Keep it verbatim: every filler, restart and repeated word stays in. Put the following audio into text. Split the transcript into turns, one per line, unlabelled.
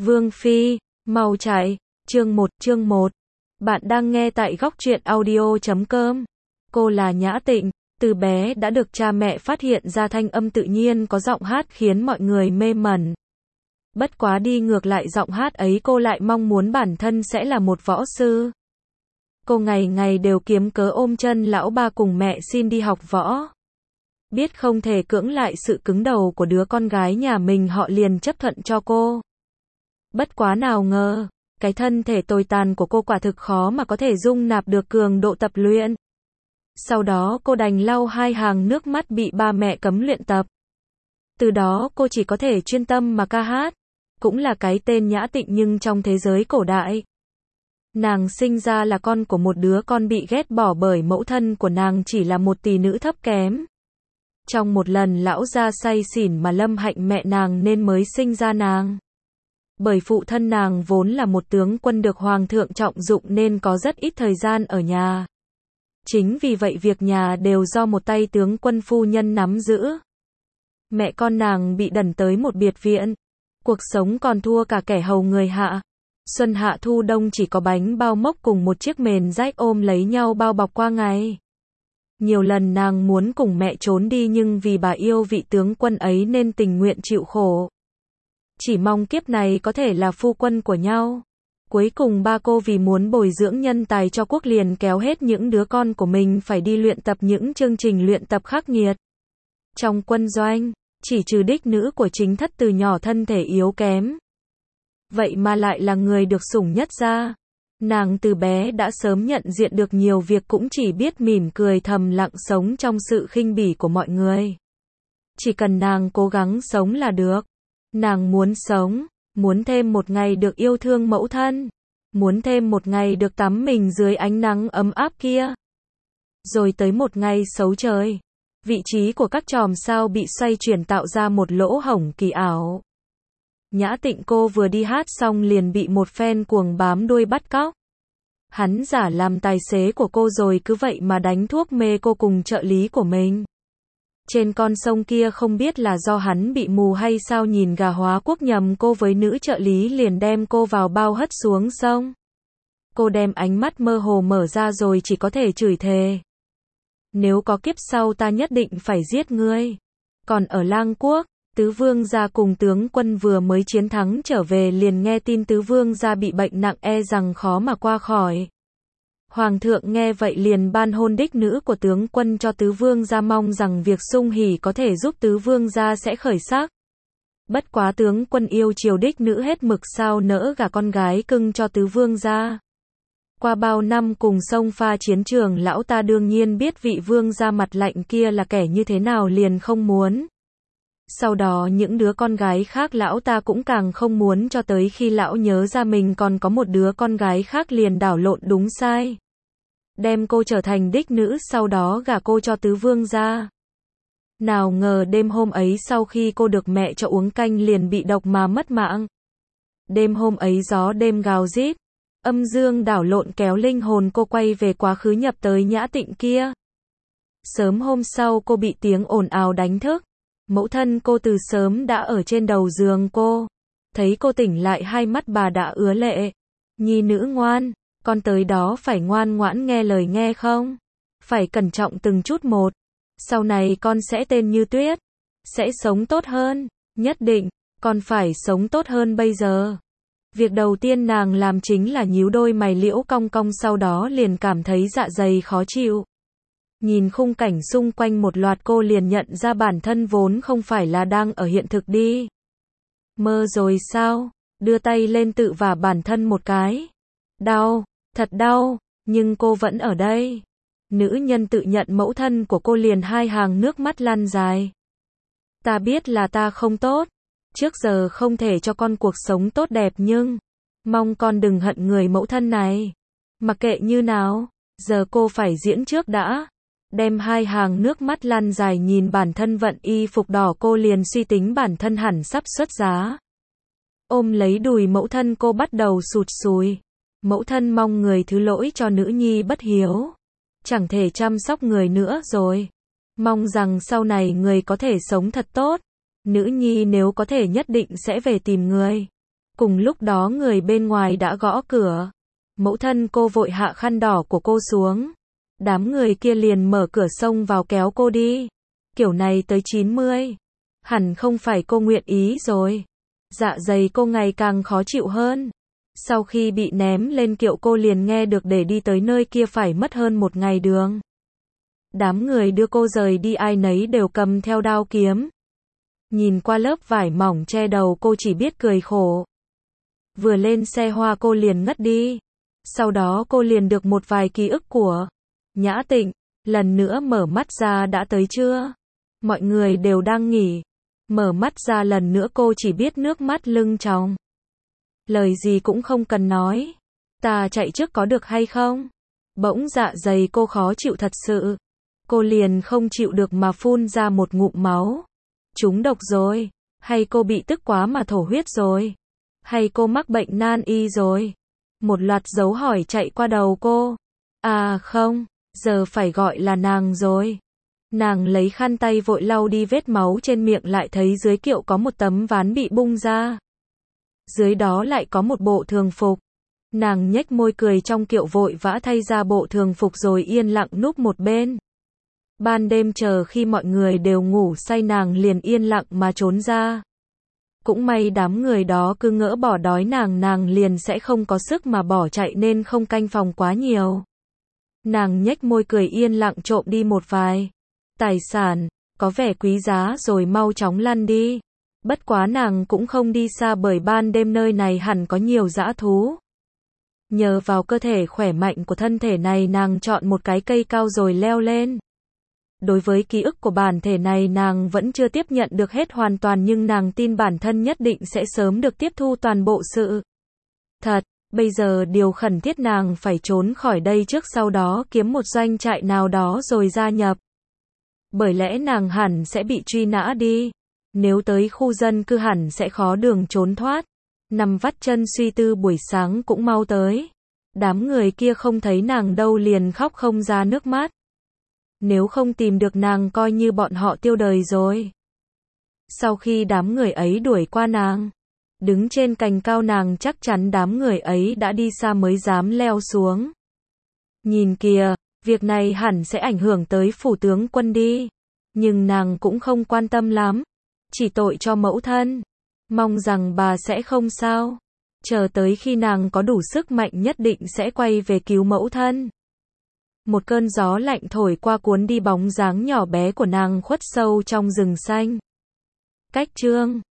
Vương Phi, mau chạy, chương một, chương một. Bạn đang nghe tại góc truyện audio chấm com. Cô là Nhã Tịnh, từ bé đã được cha mẹ phát hiện ra thanh âm tự nhiên có giọng hát khiến mọi người mê mẩn. Bất quá đi ngược lại giọng hát ấy cô lại mong muốn bản thân sẽ là một võ sư. Cô ngày ngày đều kiếm cớ ôm chân lão ba cùng mẹ xin đi học võ. Biết không thể cưỡng lại sự cứng đầu của đứa con gái nhà mình họ liền chấp thuận cho cô. Bất quá nào ngờ, cái thân thể tồi tàn của cô quả thực khó mà có thể dung nạp được cường độ tập luyện. Sau đó cô đành lau hai hàng nước mắt bị ba mẹ cấm luyện tập. Từ đó cô chỉ có thể chuyên tâm mà ca hát. Cũng là cái tên Nhã Tịnh nhưng trong thế giới cổ đại. Nàng sinh ra là con của một đứa con bị ghét bỏ bởi mẫu thân của nàng chỉ là một tỷ nữ thấp kém. Trong một lần lão gia say xỉn mà lâm hạnh mẹ nàng nên mới sinh ra nàng. Bởi phụ thân nàng vốn là một tướng quân được hoàng thượng trọng dụng nên có rất ít thời gian ở nhà. Chính vì vậy việc nhà đều do một tay tướng quân phu nhân nắm giữ. Mẹ con nàng bị đẩn tới một biệt viện. Cuộc sống còn thua cả kẻ hầu người hạ. Xuân hạ thu đông chỉ có bánh bao mốc cùng một chiếc mền rách ôm lấy nhau bao bọc qua ngày. Nhiều lần nàng muốn cùng mẹ trốn đi nhưng vì bà yêu vị tướng quân ấy nên tình nguyện chịu khổ. Chỉ mong kiếp này có thể là phu quân của nhau. Cuối cùng ba cô vì muốn bồi dưỡng nhân tài cho quốc liền kéo hết những đứa con của mình phải đi luyện tập những chương trình luyện tập khắc nghiệt. Trong quân doanh, chỉ trừ đích nữ của chính thất từ nhỏ thân thể yếu kém. Vậy mà lại là người được sủng nhất ra. Nàng từ bé đã sớm nhận diện được nhiều việc cũng chỉ biết mỉm cười thầm lặng sống trong sự khinh bỉ của mọi người. Chỉ cần nàng cố gắng sống là được. Nàng muốn sống, muốn thêm một ngày được yêu thương mẫu thân, muốn thêm một ngày được tắm mình dưới ánh nắng ấm áp kia. Rồi tới một ngày xấu trời, vị trí của các chòm sao bị xoay chuyển tạo ra một lỗ hổng kỳ ảo. Nhã Tịnh cô vừa đi hát xong liền bị một phen cuồng bám đuôi bắt cóc. Hắn giả làm tài xế của cô rồi cứ vậy mà đánh thuốc mê cô cùng trợ lý của mình. Trên con sông kia không biết là do hắn bị mù hay sao nhìn gà hóa quốc nhầm cô với nữ trợ lý liền đem cô vào bao hất xuống sông. Cô đem ánh mắt mơ hồ mở ra rồi chỉ có thể chửi thề. Nếu có kiếp sau ta nhất định phải giết ngươi. Còn ở Lang Quốc, Tứ Vương gia cùng tướng quân vừa mới chiến thắng trở về liền nghe tin Tứ Vương gia bị bệnh nặng e rằng khó mà qua khỏi. Hoàng thượng nghe vậy liền ban hôn đích nữ của tướng quân cho Tứ Vương gia mong rằng việc sung hỉ có thể giúp Tứ Vương gia sẽ khởi sắc. Bất quá tướng quân yêu chiều đích nữ hết mực sao nỡ gả con gái cưng cho Tứ Vương gia. Qua bao năm cùng sông pha chiến trường lão ta đương nhiên biết vị vương gia mặt lạnh kia là kẻ như thế nào liền không muốn. Sau đó những đứa con gái khác lão ta cũng càng không muốn cho tới khi lão nhớ ra mình còn có một đứa con gái khác liền đảo lộn đúng sai. Đem cô trở thành đích nữ sau đó gả cô cho Tứ Vương gia. Nào ngờ đêm hôm ấy sau khi cô được mẹ cho uống canh liền bị độc mà mất mạng. Đêm hôm ấy gió đêm gào rít, âm dương đảo lộn kéo linh hồn cô quay về quá khứ nhập tới Nhã Tịnh kia. Sớm hôm sau cô bị tiếng ồn ào đánh thức. Mẫu thân cô từ sớm đã ở trên đầu giường cô. Thấy cô tỉnh lại hai mắt bà đã ứa lệ. Nhi nữ ngoan, con tới đó phải ngoan ngoãn nghe lời nghe không? Phải cẩn trọng từng chút một. Sau này con sẽ tên như tuyết. Sẽ sống tốt hơn. Nhất định, con phải sống tốt hơn bây giờ. Việc đầu tiên nàng làm chính là nhíu đôi mày liễu cong cong sau đó liền cảm thấy dạ dày khó chịu. Nhìn khung cảnh xung quanh một loạt cô liền nhận ra bản thân vốn không phải là đang ở hiện thực đi. Mơ rồi sao? Đưa tay lên tự vả bản thân một cái. Đau, thật đau, nhưng cô vẫn ở đây. Nữ nhân tự nhận mẫu thân của cô liền hai hàng nước mắt lăn dài. Ta biết là ta không tốt. Trước giờ không thể cho con cuộc sống tốt đẹp nhưng mong con đừng hận người mẫu thân này. Mặc kệ như nào, giờ cô phải diễn trước đã. Đem hai hàng nước mắt lăn dài nhìn bản thân vận y phục đỏ cô liền suy tính bản thân hẳn sắp xuất giá. Ôm lấy đùi mẫu thân cô bắt đầu sụt sùi. Mẫu thân mong người thứ lỗi cho nữ nhi bất hiếu. Chẳng thể chăm sóc người nữa rồi. Mong rằng sau này người có thể sống thật tốt. Nữ nhi nếu có thể nhất định sẽ về tìm người. Cùng lúc đó người bên ngoài đã gõ cửa. Mẫu thân cô vội hạ khăn đỏ của cô xuống. Đám người kia liền mở cửa xông vào kéo cô đi. Kiểu này tới chín mươi. Hẳn không phải cô nguyện ý rồi. Dạ dày cô ngày càng khó chịu hơn. Sau khi bị ném lên kiệu cô liền nghe được để đi tới nơi kia phải mất hơn một ngày đường. Đám người đưa cô rời đi ai nấy đều cầm theo đao kiếm. Nhìn qua lớp vải mỏng che đầu cô chỉ biết cười khổ. Vừa lên xe hoa cô liền ngất đi. Sau đó cô liền được một vài ký ức của Nhã Tịnh. Lần nữa mở mắt ra đã tới chưa? Mọi người đều đang nghỉ. Mở mắt ra lần nữa cô chỉ biết nước mắt lưng tròng. Lời gì cũng không cần nói. Ta chạy trước có được hay không? Bỗng dạ dày cô khó chịu thật sự. Cô liền không chịu được mà phun ra một ngụm máu. Trúng độc rồi. Hay cô bị tức quá mà thổ huyết rồi? Hay cô mắc bệnh nan y rồi? Một loạt dấu hỏi chạy qua đầu cô. À không, giờ phải gọi là nàng rồi. Nàng lấy khăn tay vội lau đi vết máu trên miệng lại thấy dưới kiệu có một tấm ván bị bung ra. Dưới đó lại có một bộ thường phục. Nàng nhếch môi cười trong kiệu vội vã thay ra bộ thường phục rồi yên lặng núp một bên. Ban đêm chờ khi mọi người đều ngủ say nàng liền yên lặng mà trốn ra. Cũng may đám người đó cứ ngỡ bỏ đói nàng nàng liền sẽ không có sức mà bỏ chạy nên không canh phòng quá nhiều. Nàng nhếch môi cười yên lặng trộm đi một vài tài sản, có vẻ quý giá rồi mau chóng lăn đi. Bất quá nàng cũng không đi xa bởi ban đêm nơi này hẳn có nhiều dã thú. Nhờ vào cơ thể khỏe mạnh của thân thể này nàng chọn một cái cây cao rồi leo lên. Đối với ký ức của bản thể này nàng vẫn chưa tiếp nhận được hết hoàn toàn nhưng nàng tin bản thân nhất định sẽ sớm được tiếp thu toàn bộ sự thật. Bây giờ điều khẩn thiết nàng phải trốn khỏi đây trước sau đó kiếm một doanh trại nào đó rồi gia nhập. Bởi lẽ nàng hẳn sẽ bị truy nã đi. Nếu tới khu dân cư hẳn sẽ khó đường trốn thoát. Nằm vắt chân suy tư buổi sáng cũng mau tới. Đám người kia không thấy nàng đâu liền khóc không ra nước mắt. Nếu không tìm được nàng coi như bọn họ tiêu đời rồi. Sau khi đám người ấy đuổi qua nàng, đứng trên cành cao nàng chắc chắn đám người ấy đã đi xa mới dám leo xuống. Nhìn kìa, việc này hẳn sẽ ảnh hưởng tới phủ tướng quân đi. Nhưng nàng cũng không quan tâm lắm. Chỉ tội cho mẫu thân. Mong rằng bà sẽ không sao. Chờ tới khi nàng có đủ sức mạnh nhất định sẽ quay về cứu mẫu thân. Một cơn gió lạnh thổi qua cuốn đi bóng dáng nhỏ bé của nàng khuất sâu trong rừng xanh. Cách chương